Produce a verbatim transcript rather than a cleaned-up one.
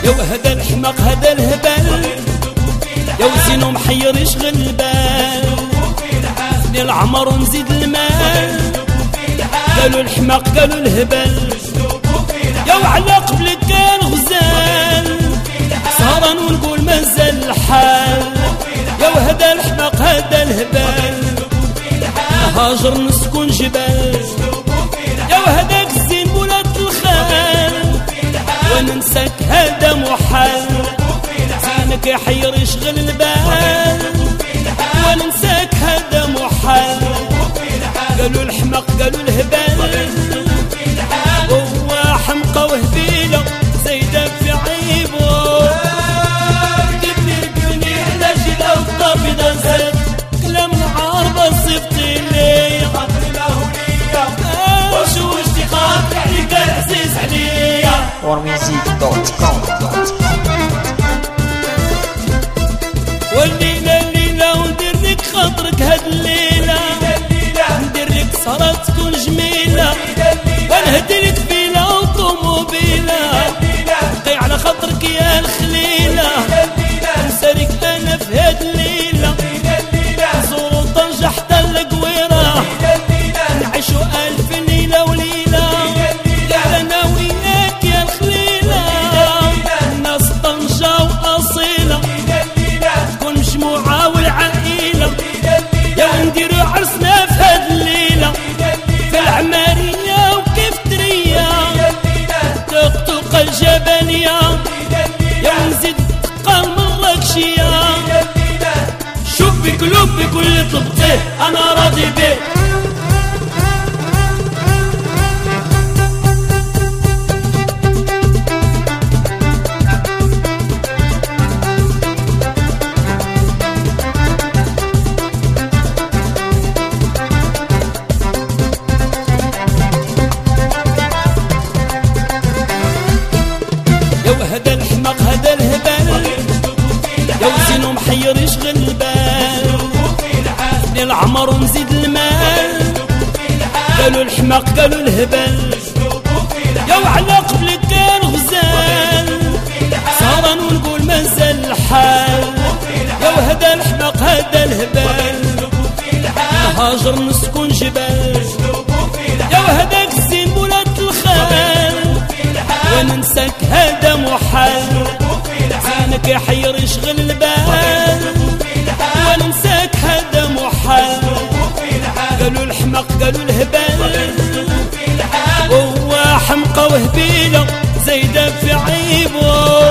يا هذا الحماق هذا الهبل يا وزينو محير يشغل البال ني العمر ونزيد المال قالوا الحماق قالوا الهبل يا وعلى قبلك كان غزال سهران ونقول مازال الحال يا وهذا الحماق هذا الهبل هاجر نسكن جبال يا وهداك الزين ولاد الخال وننساك هذا محال زينك يحير يشغل البال وننساك هذا محال قالوا الحماق قالوا الهبال هو حمقى وهبيلة زايدة في عيبه جبني البيوني على جيلة وطابدة زاد كلام العارضة صفتي لي خاطري لاهولية وشوشتي خاطري عليك العزيز عليا warmusic دوت كوم. والليلة الليلة وندير لك خاطرك هاد الليلة ندير لك سهرة تكون جميلة ونهدي لك فيلا وطوموبيلة نقي على خاطرك يا الخليلة نسالك أنا في هاد الليلة نزورو طنجة حتى القويرة نعيشو ألف ليلة وليلة لا أنا وياك يا الخليلة الناس طنجة وأصيلة تكون مجموعة والعائلة يا ونديرو عرسنا في هاد الليلة في العمارية وكيف تريا تقطق الجبلية يا ونزيد تقال مراكشية شوف بقلوبك واللي طلبتيه أنا راضي بيه يا وهذا الحماق هذا الهبل يا وزينو محير يشغل البال ني العمر ونزيد المال قالوا الحماق قالوا الهبل يا وعلى قبلك كان غزال سهران ونقول مازال الحال يا وهذا الحماق هذا الهبل هاجر نسكن جبال يا وهذاك الزين ولاد الخال وننساك هذا محال زينك يحير يشغل البال وننساك هذا محال قالوا الحماق قالوا الهبال هو حمقى وهبيلة زايدة في عيبه